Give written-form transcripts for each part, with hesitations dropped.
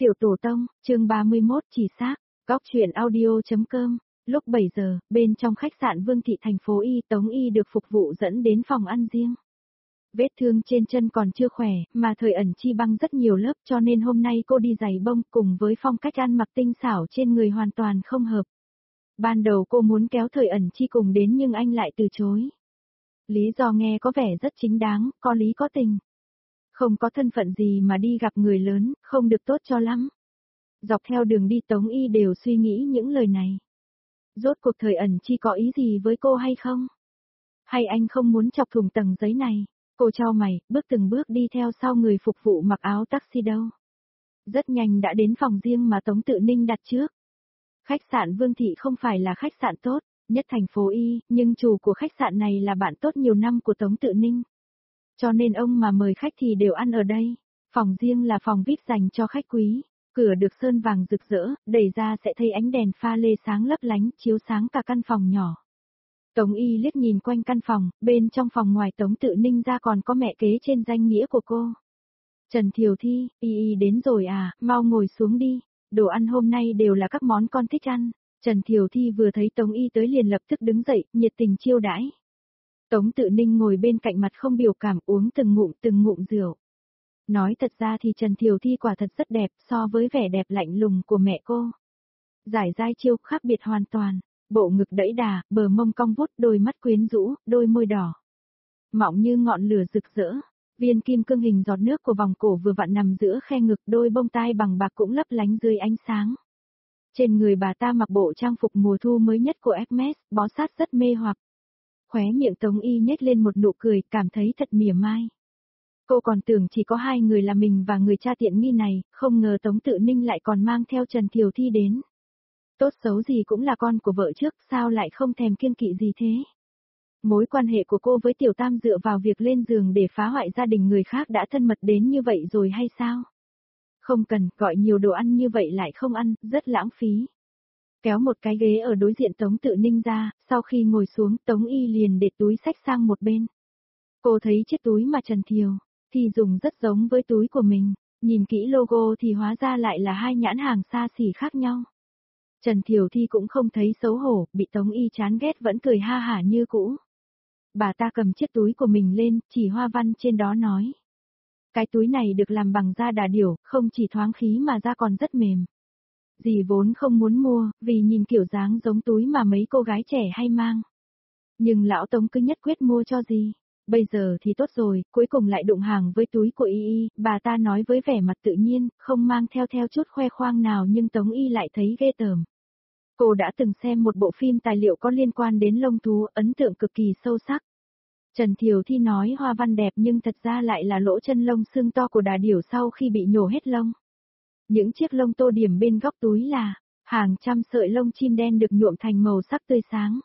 Tiểu Tổ Tông, chương 31 chỉ xác, góc truyện audio.com, lúc 7 giờ, bên trong khách sạn Vương Thị thành phố Y, Tống Y được phục vụ dẫn đến phòng ăn riêng. Vết thương trên chân còn chưa khỏe, mà Thời Ẩn Chi băng rất nhiều lớp cho nên hôm nay cô đi giày bông cùng với phong cách ăn mặc tinh xảo trên người hoàn toàn không hợp. Ban đầu cô muốn kéo Thời Ẩn Chi cùng đến nhưng anh lại từ chối. Lý do nghe có vẻ rất chính đáng, có lý có tình. Không có thân phận gì mà đi gặp người lớn, không được tốt cho lắm. Dọc theo đường đi Tống Y đều suy nghĩ những lời này. Rốt cuộc Thời Ẩn Chi có ý gì với cô hay không? Hay anh không muốn chọc thủng tầng giấy này? Cô chau mày, bước từng bước đi theo sau người phục vụ mặc áo taxi đâu. Rất nhanh đã đến phòng riêng mà Tống Tự Ninh đặt trước. Khách sạn Vương Thị không phải là khách sạn tốt nhất thành phố Y, nhưng chủ của khách sạn này là bạn tốt nhiều năm của Tống Tự Ninh. Cho nên ông mà mời khách thì đều ăn ở đây. Phòng riêng là phòng VIP dành cho khách quý. Cửa được sơn vàng rực rỡ, đẩy ra sẽ thấy ánh đèn pha lê sáng lấp lánh, chiếu sáng cả căn phòng nhỏ. Tống Y liếc nhìn quanh căn phòng, bên trong phòng ngoài Tống Tự Ninh ra còn có mẹ kế trên danh nghĩa của cô. Trần Thiều Thi, Y đến rồi à, mau ngồi xuống đi, đồ ăn hôm nay đều là các món con thích ăn. Trần Thiều Thi vừa thấy Tống Y tới liền lập tức đứng dậy, nhiệt tình chiêu đãi. Tống Tự Ninh ngồi bên cạnh mặt không biểu cảm uống từng ngụm rượu. Nói thật ra thì Trần Thiều Thi quả thật rất đẹp so với vẻ đẹp lạnh lùng của mẹ cô. Giải giai chiêu khác biệt hoàn toàn, bộ ngực đẫy đà, bờ mông cong vút, đôi mắt quyến rũ, đôi môi đỏ. Mọng như ngọn lửa rực rỡ, viên kim cương hình giọt nước của vòng cổ vừa vặn nằm giữa khe ngực, đôi bông tai bằng bạc cũng lấp lánh dưới ánh sáng. Trên người bà ta mặc bộ trang phục mùa thu mới nhất của Hermes, bó sát rất mê hoặc. Khóe miệng Tống Y nhếch lên một nụ cười, cảm thấy thật mỉa mai. Cô còn tưởng chỉ có hai người là mình và người cha tiện nghi này, không ngờ Tống Tự Ninh lại còn mang theo Trần Thiều Thi đến. Tốt xấu gì cũng là con của vợ trước, sao lại không thèm kiêng kỵ gì thế? Mối quan hệ của cô với Tiểu Tam dựa vào việc lên giường để phá hoại gia đình người khác đã thân mật đến như vậy rồi hay sao? Không cần, gọi nhiều đồ ăn như vậy lại không ăn, rất lãng phí. Kéo một cái ghế ở đối diện Tống Tự Ninh ra, sau khi ngồi xuống Tống Y liền để túi xách sang một bên. Cô thấy chiếc túi mà Trần Thiều Thi dùng rất giống với túi của mình, nhìn kỹ logo thì hóa ra lại là hai nhãn hàng xa xỉ khác nhau. Trần Thiều Thi cũng không thấy xấu hổ, bị Tống Y chán ghét vẫn cười ha hả như cũ. Bà ta cầm chiếc túi của mình lên, chỉ hoa văn trên đó nói. Cái túi này được làm bằng da đà điểu, không chỉ thoáng khí mà da còn rất mềm. Dì vốn không muốn mua, vì nhìn kiểu dáng giống túi mà mấy cô gái trẻ hay mang. Nhưng lão Tống cứ nhất quyết mua cho dì. Bây giờ thì tốt rồi, cuối cùng lại đụng hàng với túi của Y, bà ta nói với vẻ mặt tự nhiên, không mang theo chút khoe khoang nào nhưng Tống Y lại thấy ghê tởm. Cô đã từng xem một bộ phim tài liệu có liên quan đến lông thú, ấn tượng cực kỳ sâu sắc. Trần Thiều Thi nói hoa văn đẹp nhưng thật ra lại là lỗ chân lông xương to của đà điểu sau khi bị nhổ hết lông. Những chiếc lông tô điểm bên góc túi là hàng trăm sợi lông chim đen được nhuộm thành màu sắc tươi sáng.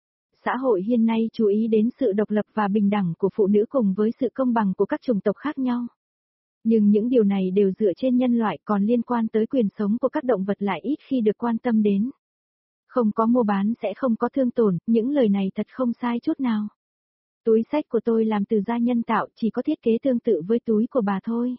Xã hội hiện nay chú ý đến sự độc lập và bình đẳng của phụ nữ cùng với sự công bằng của các chủng tộc khác nhau. Nhưng những điều này đều dựa trên nhân loại, còn liên quan tới quyền sống của các động vật lại ít khi được quan tâm đến. Không có mua bán sẽ không có thương tổn, những lời này thật không sai chút nào. Túi xách của tôi làm từ da nhân tạo, chỉ có thiết kế tương tự với túi của bà thôi.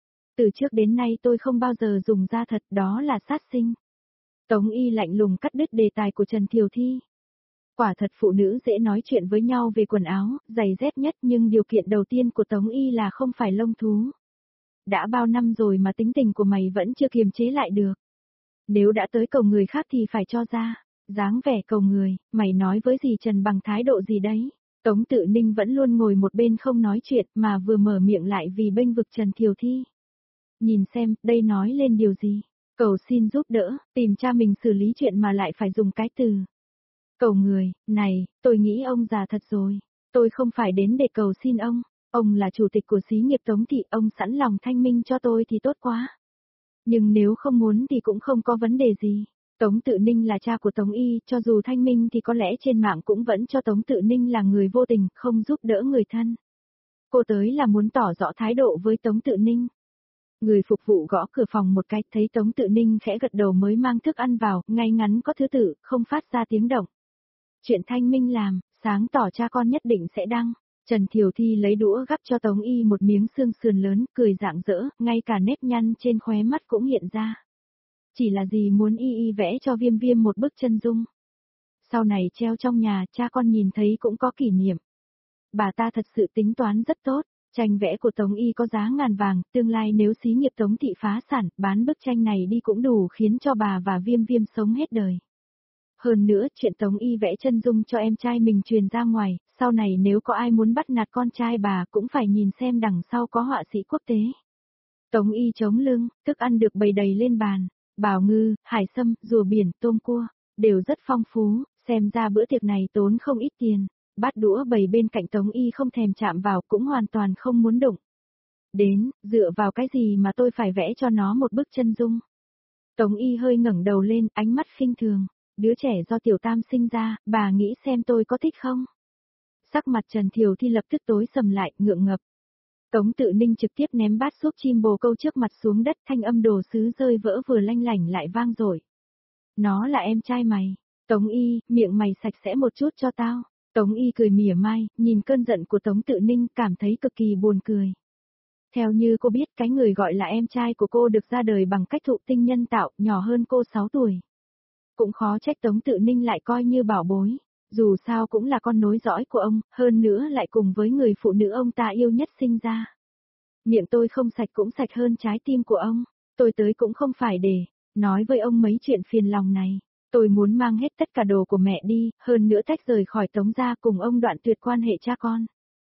Từ trước đến nay tôi không bao giờ dùng da thật, đó là sát sinh. Tống Y lạnh lùng cắt đứt đề tài của Trần Thiều Thi. Quả thật phụ nữ dễ nói chuyện với nhau về quần áo, giày dép nhất, nhưng điều kiện đầu tiên của Tống Y là không phải lông thú. Đã bao năm rồi mà tính tình của mày vẫn chưa kiềm chế lại được. Nếu đã tới cầu người khác thì phải cho ra, dáng vẻ cầu người, mày nói với dì Trần bằng thái độ gì đấy. Tống Tự Ninh vẫn luôn ngồi một bên không nói chuyện mà vừa mở miệng lại vì bênh vực Trần Thiều Thi. Nhìn xem, đây nói lên điều gì? Cầu xin giúp đỡ, tìm cha mình xử lý chuyện mà lại phải dùng cái từ cầu người. Này, tôi nghĩ ông già thật rồi. Tôi không phải đến để cầu xin ông là chủ tịch của xí nghiệp Tống Thị, ông sẵn lòng thanh minh cho tôi thì tốt quá. Nhưng nếu không muốn thì cũng không có vấn đề gì. Tống Tự Ninh là cha của Tống Y, cho dù thanh minh thì có lẽ trên mạng cũng vẫn cho Tống Tự Ninh là người vô tình, không giúp đỡ người thân. Cô tới là muốn tỏ rõ thái độ với Tống Tự Ninh. Người phục vụ gõ cửa phòng một cái, thấy Tống Tự Ninh khẽ gật đầu mới mang thức ăn vào, ngay ngắn có thứ tự, không phát ra tiếng động. Chuyện thanh minh làm, sáng tỏ cha con nhất định sẽ đăng. Trần Thiểu Thi lấy đũa gắp cho Tống Y một miếng xương sườn lớn, cười rạng rỡ, ngay cả nếp nhăn trên khóe mắt cũng hiện ra. Chỉ là gì muốn y vẽ cho Viêm Viêm một bức chân dung. Sau này treo trong nhà, cha con nhìn thấy cũng có kỷ niệm. Bà ta thật sự tính toán rất tốt, tranh vẽ của Tống Y có giá ngàn vàng, tương lai nếu xí nghiệp Tống Thị phá sản, bán bức tranh này đi cũng đủ khiến cho bà và Viêm Viêm sống hết đời. Hơn nữa, chuyện Tống Y vẽ chân dung cho em trai mình truyền ra ngoài, sau này nếu có ai muốn bắt nạt con trai bà cũng phải nhìn xem đằng sau có họa sĩ quốc tế. Tống Y chống lưng, thức ăn được bày đầy lên bàn, bào ngư, hải sâm, rùa biển, tôm cua, đều rất phong phú, xem ra bữa tiệc này tốn không ít tiền. Bát đũa bày bên cạnh Tống Y không thèm chạm vào cũng hoàn toàn không muốn đụng. Đến, dựa vào cái gì mà tôi phải vẽ cho nó một bức chân dung. Tống Y hơi ngẩng đầu lên, ánh mắt khinh thường. Đứa trẻ do Tiểu Tam sinh ra, bà nghĩ xem tôi có thích không? Sắc mặt Trần Thiểu Thi lập tức tối sầm lại, ngượng ngập. Tống Tự Ninh trực tiếp ném bát súp chim bồ câu trước mặt xuống đất, thanh âm đồ sứ rơi vỡ vừa lanh lảnh lại vang dội. Nó là em trai mày. Tống Y, miệng mày sạch sẽ một chút cho tao. Tống Y cười mỉa mai, nhìn cơn giận của Tống Tự Ninh cảm thấy cực kỳ buồn cười. Theo như cô biết cái người gọi là em trai của cô được ra đời bằng cách thụ tinh nhân tạo, nhỏ hơn cô 6 tuổi. Cũng khó trách Tống Tự Ninh lại coi như bảo bối, dù sao cũng là con nối dõi của ông, hơn nữa lại cùng với người phụ nữ ông ta yêu nhất sinh ra. Miệng tôi không sạch cũng sạch hơn trái tim của ông, tôi tới cũng không phải để nói với ông mấy chuyện phiền lòng này. Tôi muốn mang hết tất cả đồ của mẹ đi, hơn nữa tách rời khỏi Tống gia cùng ông đoạn tuyệt quan hệ cha con.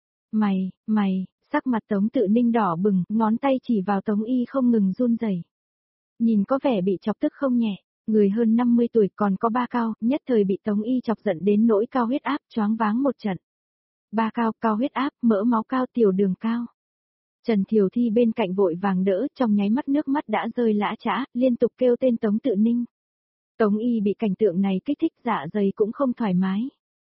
Mày, sắc mặt Tống Tự Ninh đỏ bừng, ngón tay chỉ vào Tống Y không ngừng run rẩy. Nhìn có vẻ bị chọc tức không nhẹ, người hơn 50 tuổi còn có ba cao, nhất thời bị Tống Y chọc giận đến nỗi cao huyết áp choáng váng một trận. Ba cao, cao huyết áp, mỡ máu cao, tiểu đường cao. Trần Thiểu Thi bên cạnh vội vàng đỡ, trong nháy mắt nước mắt đã rơi lã chã, liên tục kêu tên Tống Tự Ninh. Tống Y bị cảnh tượng này kích thích dạ dày cũng không thoải mái.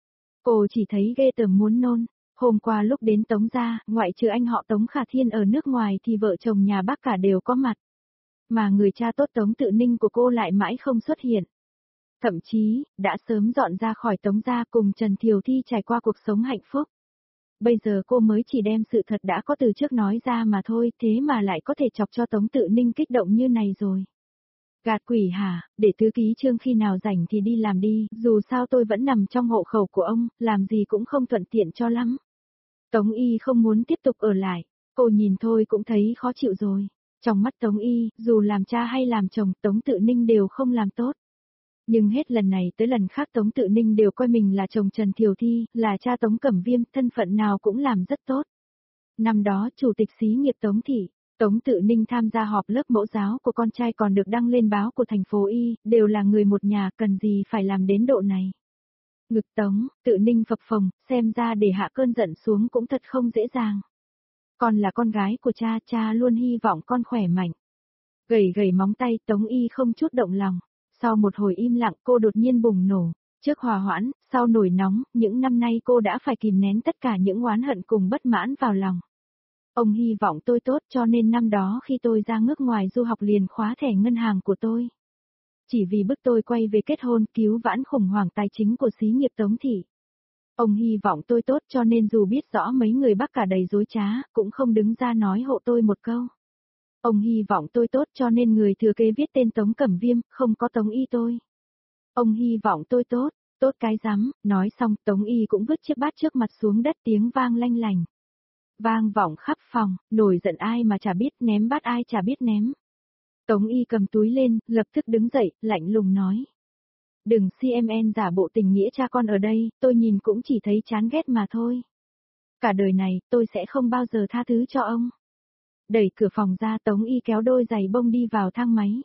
Cô chỉ thấy ghê tởm muốn nôn. Hôm qua lúc đến Tống gia, ngoại trừ anh họ Tống Khả Thiên ở nước ngoài thì vợ chồng nhà bác cả đều có mặt. Mà người cha tốt Tống Tự Ninh của cô lại mãi không xuất hiện. Thậm chí, đã sớm dọn ra khỏi Tống gia cùng Trần Thiểu Thi trải qua cuộc sống hạnh phúc. Bây giờ cô mới chỉ đem sự thật đã có từ trước nói ra mà thôi, thế mà lại có thể chọc cho Tống Tự Ninh kích động như này rồi. Gạt quỷ hả, để tứ ký Trương khi nào rảnh thì đi làm đi, dù sao tôi vẫn nằm trong hộ khẩu của ông, làm gì cũng không thuận tiện cho lắm. Tống Y không muốn tiếp tục ở lại, cô nhìn thôi cũng thấy khó chịu rồi. Trong mắt Tống Y, dù làm cha hay làm chồng, Tống Tự Ninh đều không làm tốt. Nhưng hết lần này tới lần khác Tống Tự Ninh đều coi mình là chồng Trần Thiểu Thi, là cha Tống Cẩm Viêm, thân phận nào cũng làm rất tốt. Năm đó, chủ tịch xí nghiệp Tống Thị, Tống Tự Ninh tham gia họp lớp mẫu giáo của con trai còn được đăng lên báo của thành phố Y, đều là người một nhà, cần gì phải làm đến độ này. Ngực Tống Tự Ninh phập phồng, xem ra để hạ cơn giận xuống cũng thật không dễ dàng. Con là con gái của cha, cha luôn hy vọng con khỏe mạnh. Gầy gầy móng tay, Tống Y không chút động lòng. Sau một hồi im lặng cô đột nhiên bùng nổ. Trước hòa hoãn, sau nổi nóng, những năm nay cô đã phải kìm nén tất cả những oán hận cùng bất mãn vào lòng. Ông hy vọng tôi tốt cho nên năm đó khi tôi ra nước ngoài du học liền khóa thẻ ngân hàng của tôi. Chỉ vì bức tôi quay về kết hôn cứu vãn khủng hoảng tài chính của xí nghiệp Tống Thị. Ông hy vọng tôi tốt cho nên dù biết rõ mấy người bác cả đầy dối trá, cũng không đứng ra nói hộ tôi một câu. Ông hy vọng tôi tốt cho nên người thừa kế viết tên Tống Cẩm Viêm, không có Tống Y tôi. Ông hy vọng tôi tốt, tốt cái rắm, nói xong Tống Y cũng vứt chiếc bát trước mặt xuống đất tiếng vang lanh lành. Vang vọng khắp phòng, nổi giận ai mà chả biết ném bát ai chả biết ném. Tống Y cầm túi lên, lập tức đứng dậy, lạnh lùng nói. Đừng CMN giả bộ tình nghĩa cha con ở đây, tôi nhìn cũng chỉ thấy chán ghét mà thôi. Cả đời này, tôi sẽ không bao giờ tha thứ cho ông. Đẩy cửa phòng ra Tống Y kéo đôi giày bông đi vào thang máy.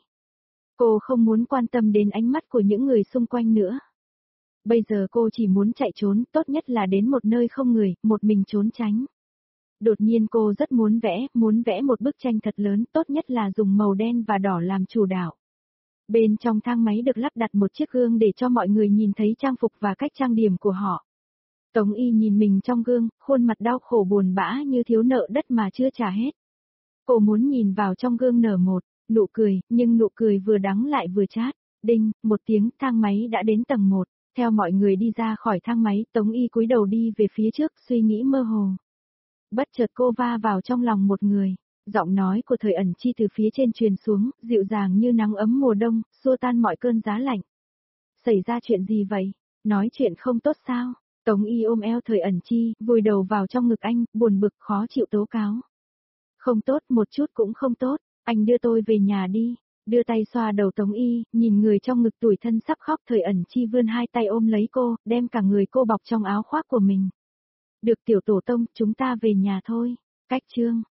Cô không muốn quan tâm đến ánh mắt của những người xung quanh nữa. Bây giờ cô chỉ muốn chạy trốn, tốt nhất là đến một nơi không người, một mình trốn tránh. Đột nhiên cô rất muốn vẽ một bức tranh thật lớn, tốt nhất là dùng màu đen và đỏ làm chủ đạo. Bên trong thang máy được lắp đặt một chiếc gương để cho mọi người nhìn thấy trang phục và cách trang điểm của họ. Tống Y nhìn mình trong gương, khuôn mặt đau khổ buồn bã như thiếu nợ đất mà chưa trả hết. Cô muốn nhìn vào trong gương nở một nụ cười, nhưng nụ cười vừa đắng lại vừa chát. Đinh, một tiếng, thang máy đã đến tầng 1. Theo mọi người đi ra khỏi thang máy, Tống Y cúi đầu đi về phía trước, suy nghĩ mơ hồ. Bất chợt cô va vào trong lòng một người. Giọng nói của Thời Ẩn Chi từ phía trên truyền xuống, dịu dàng như nắng ấm mùa đông, xua tan mọi cơn giá lạnh. Xảy ra chuyện gì vậy? Nói chuyện không tốt sao? Tống Y ôm eo Thời Ẩn Chi, vùi đầu vào trong ngực anh, buồn bực khó chịu tố cáo. Không tốt, một chút cũng không tốt, anh đưa tôi về nhà đi. Đưa tay xoa đầu Tống Y, nhìn người trong ngực tủi thân sắp khóc. Thời Ẩn Chi vươn hai tay ôm lấy cô, đem cả người cô bọc trong áo khoác của mình. Được tiểu tổ tông, chúng ta về nhà thôi. Cách chương